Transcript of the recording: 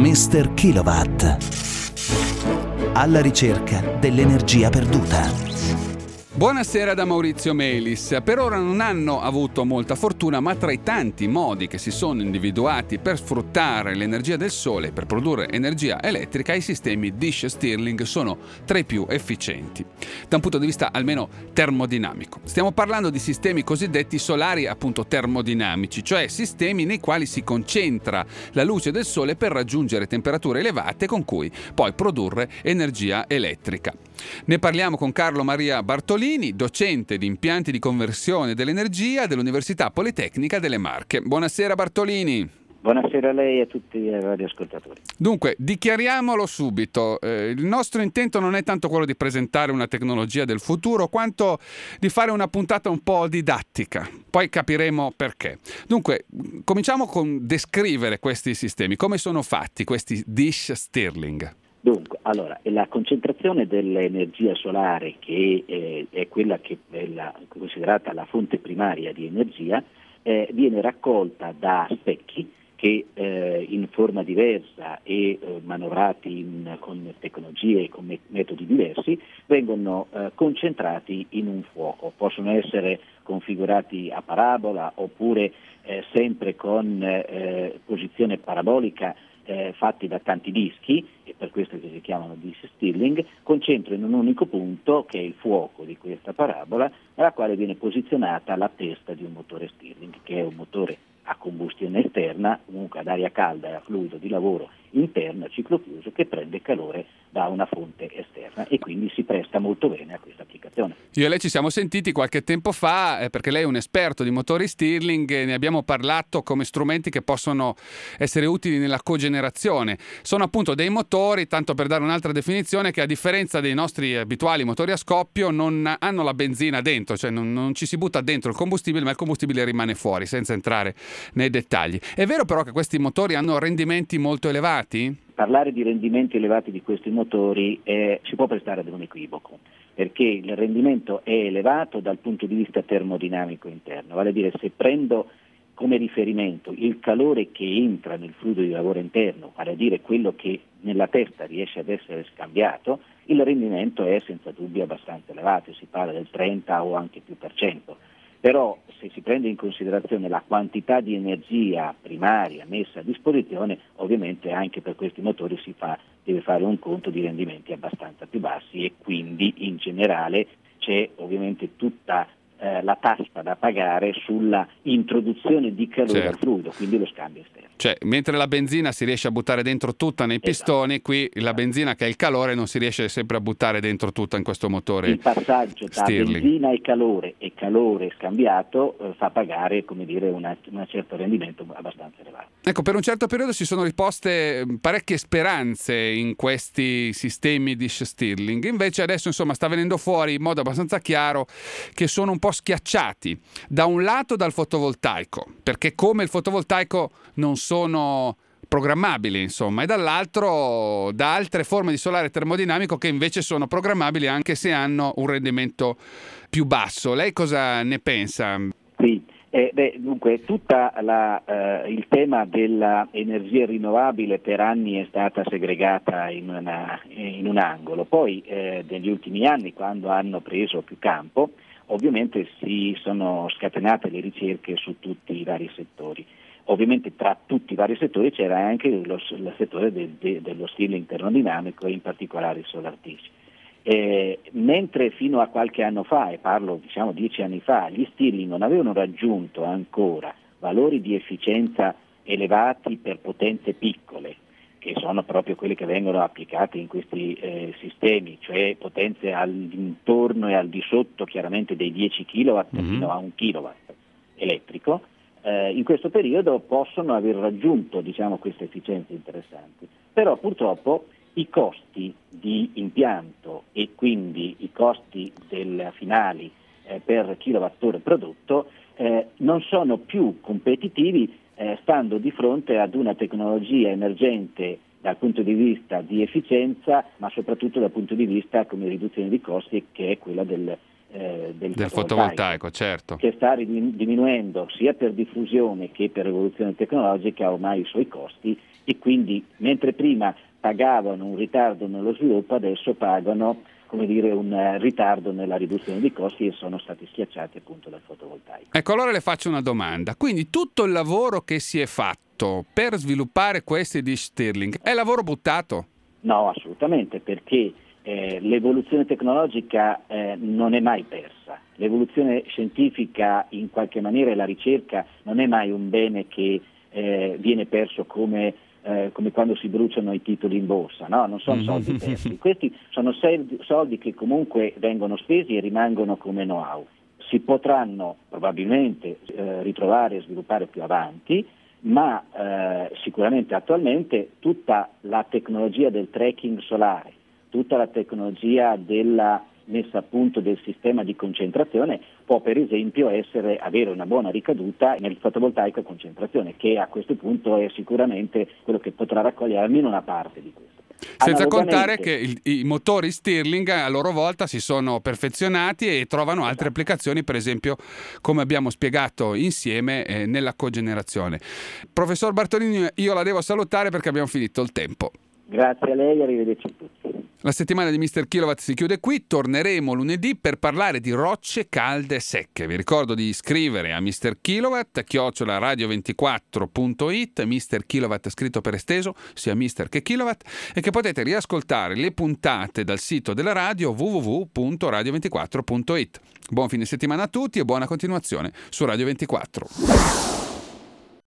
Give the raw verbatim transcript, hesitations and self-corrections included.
mister Kilowatt. Alla ricerca dell'energia perduta. Buonasera da Maurizio Melis. Per ora non hanno avuto molta fortuna, ma tra i tanti modi che si sono individuati per sfruttare l'energia del sole per produrre energia elettrica, i sistemi Dish Stirling sono tra i più efficienti, da un punto di vista almeno termodinamico. Stiamo parlando di sistemi cosiddetti solari appunto termodinamici, cioè sistemi nei quali si concentra la luce del sole per raggiungere temperature elevate con cui poi produrre energia elettrica. Ne parliamo con Carlo Maria Bartolini, docente di impianti di conversione dell'energia dell'Università Politecnica delle Marche. Buonasera Bartolini. Buonasera a lei e a tutti i radioascoltatori. Dunque, dichiariamolo subito, eh, il nostro intento non è tanto quello di presentare una tecnologia del futuro, quanto di fare una puntata un po' didattica, poi capiremo perché. Dunque, cominciamo con descrivere questi sistemi, come sono fatti questi Dish Stirling? Dunque, allora, la concentrazione dell'energia solare, che eh, è quella che è la, considerata la fonte primaria di energia, eh, viene raccolta da specchi che eh, in forma diversa e eh, manovrati in, con tecnologie e con me- metodi diversi vengono eh, concentrati in un fuoco. Possono essere configurati a parabola oppure eh, sempre con eh, posizione parabolica, Eh, fatti da tanti dischi, e per questo che si chiamano Dish Stirling, concentrano in un unico punto, che è il fuoco di questa parabola, alla quale viene posizionata la testa di un motore Stirling, che è un motore a combustione esterna, comunque ad aria calda e a fluido di lavoro interno a ciclo chiuso, che prende calore da una fonte esterna e quindi si presta molto bene a questa applicazione. Io e lei ci siamo sentiti qualche tempo fa, eh, perché lei è un esperto di motori Stirling e ne abbiamo parlato come strumenti che possono essere utili nella cogenerazione. Sono appunto dei motori, tanto per dare un'altra definizione, che a differenza dei nostri abituali motori a scoppio non hanno la benzina dentro, cioè non, non ci si butta dentro il combustibile, ma il combustibile rimane fuori, senza entrare nei dettagli. È vero però che questi motori hanno rendimenti molto elevati? Parlare di rendimenti elevati di questi motori eh, si può prestare ad un equivoco, perché il rendimento è elevato dal punto di vista termodinamico interno, vale a dire, se prendo come riferimento il calore che entra nel fluido di lavoro interno, vale a dire quello che nella testa riesce ad essere scambiato, il rendimento è senza dubbio abbastanza elevato, si parla del trenta o anche più per cento. Però se si prende in considerazione la quantità di energia primaria messa a disposizione, ovviamente anche per questi motori si fa, deve fare un conto di rendimenti abbastanza più bassi, e quindi in generale c'è ovviamente tutta eh, la tassa da pagare sulla introduzione di calore certo. al fluido, quindi lo scambio esterno. Cioè, mentre la benzina si riesce a buttare dentro tutta nei pistoni, esatto. Qui la benzina, che è il calore, non si riesce sempre a buttare dentro tutta in questo motore. Il passaggio tra Stirling. benzina e calore e calore scambiato eh, fa pagare, come dire, una, un certo rendimento abbastanza elevato. Ecco, per un certo periodo si sono riposte parecchie speranze in questi sistemi di Stirling, invece adesso insomma sta venendo fuori in modo abbastanza chiaro che sono un po' schiacciati, da un lato dal fotovoltaico, perché come il fotovoltaico non sono programmabili, insomma, e dall'altro da altre forme di solare termodinamico che invece sono programmabili anche se hanno un rendimento più basso. Lei cosa ne pensa? Sì. Eh, beh, dunque, tutta la, eh, il tema dell'energia rinnovabile per anni è stata segregata in, una, in un angolo, poi eh, negli ultimi anni, quando hanno preso più campo, ovviamente si sono scatenate le ricerche su tutti i vari settori. Ovviamente tra tutti i vari settori c'era anche lo, il settore de, de, dello Stirling termodinamico, e in particolare il Solar Dish. Eh, mentre fino a qualche anno fa, e parlo diciamo dieci anni fa, gli Stirling non avevano raggiunto ancora valori di efficienza elevati per potenze piccole, che sono proprio quelle che vengono applicate in questi eh, sistemi, cioè potenze all'intorno e al di sotto chiaramente dei dieci chilowatt mm-hmm. fino a un kilowatt elettrico, eh, in questo periodo possono aver raggiunto diciamo queste efficienze interessanti, però purtroppo i costi di impianto e quindi i costi del finali eh, per kilowattora prodotto eh, non sono più competitivi, eh, stando di fronte ad una tecnologia emergente dal punto di vista di efficienza, ma soprattutto dal punto di vista come riduzione di costi, che è quella del, eh, del, del fotovoltaico, fotovoltaico, certo. che sta diminuendo sia per diffusione che per evoluzione tecnologica ormai i suoi costi, e quindi mentre prima pagavano un ritardo nello sviluppo, adesso pagano, come dire, un uh, ritardo nella riduzione dei costi, e sono stati schiacciati appunto dal fotovoltaico. Ecco, allora le faccio una domanda. Quindi tutto il lavoro che si è fatto per sviluppare questi di Stirling è lavoro buttato? No, assolutamente, perché eh, l'evoluzione tecnologica eh, non è mai persa. L'evoluzione scientifica, in qualche maniera, e la ricerca non è mai un bene che eh, viene perso come Eh, come quando si bruciano i titoli in borsa, no? Non sono soldi persi, questi sono soldi che comunque vengono spesi e rimangono come know-how. Si potranno probabilmente eh, ritrovare e sviluppare più avanti, ma eh, sicuramente attualmente tutta la tecnologia del tracking solare, tutta la tecnologia della messa a punto del sistema di concentrazione può per esempio essere, avere una buona ricaduta nel fotovoltaico a concentrazione, che a questo punto è sicuramente quello che potrà raccogliere almeno una parte di questo. Senza contare che il, i motori Stirling a loro volta si sono perfezionati e trovano altre applicazioni, per esempio come abbiamo spiegato insieme eh, nella cogenerazione. Professor Bartolini, io la devo salutare perché abbiamo finito il tempo. Grazie a lei, arrivederci a tutti. La settimana di mister Kilowatt si chiude qui, torneremo lunedì per parlare di rocce calde e secche. Vi ricordo di iscrivere a mister Kilowatt, chiocciola radio ventiquattro punto it, mister Kilowatt scritto per esteso, sia Mister che Kilowatt, e che potete riascoltare le puntate dal sito della radio w w w punto radio ventiquattro punto it. Buon fine settimana a tutti e buona continuazione su Radio ventiquattro.